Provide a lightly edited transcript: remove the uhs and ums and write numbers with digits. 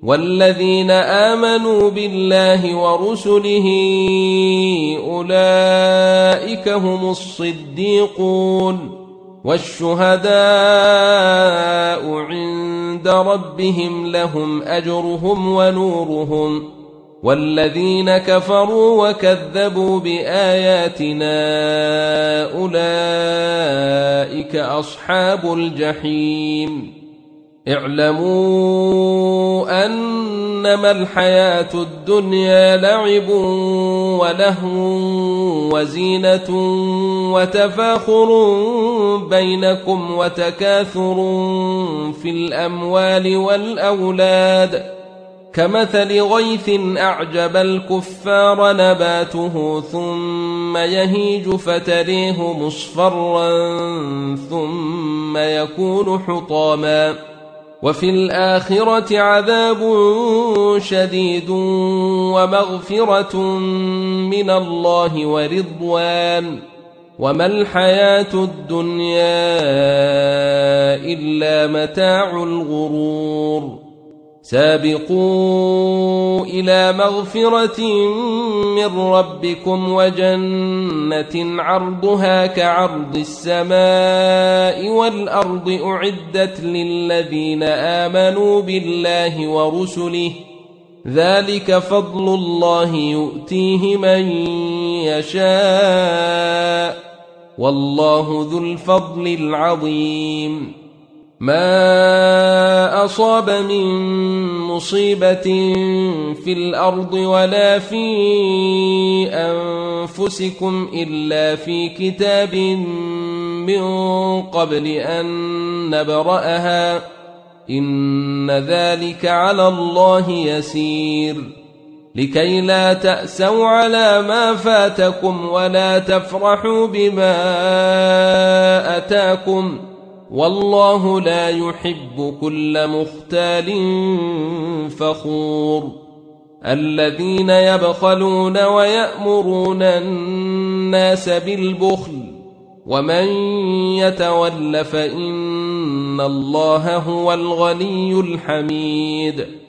والذين آمنوا بالله ورسله أولئك هم الصديقون والشهداء عند ربهم لهم أجرهم ونورهم والذين كفروا وكذبوا بآياتنا أولئك أصحاب الجحيم اعلموا أنما الحياة الدنيا لعب ولهو وزينة وتفاخر بينكم وتكاثر في الأموال والأولاد كمثل غيث أعجب الكفار نباته ثم يهيج فتريه مصفرا ثم يكون حطاما وفي الآخرة عذاب شديد ومغفرة من الله ورضوان وما الحياة الدنيا إلا متاع الغرور سابقوا إلى مغفرة من ربكم وجنة عرضها كعرض السماء والأرض أعدت للذين آمنوا بالله ورسله ذلك فضل الله يؤتيه من يشاء والله ذو الفضل العظيم ما أصاب من مصيبة في الأرض ولا في أنفسكم إلا في كتاب من قبل أن نبرأها إن ذلك على الله يسير لكي لا تأسوا على ما فاتكم ولا تفرحوا بما أتاكم والله لا يحب كل مختال فخور الذين يبخلون ويأمرون الناس بالبخل ومن يتول فإن الله هو الغني الحميد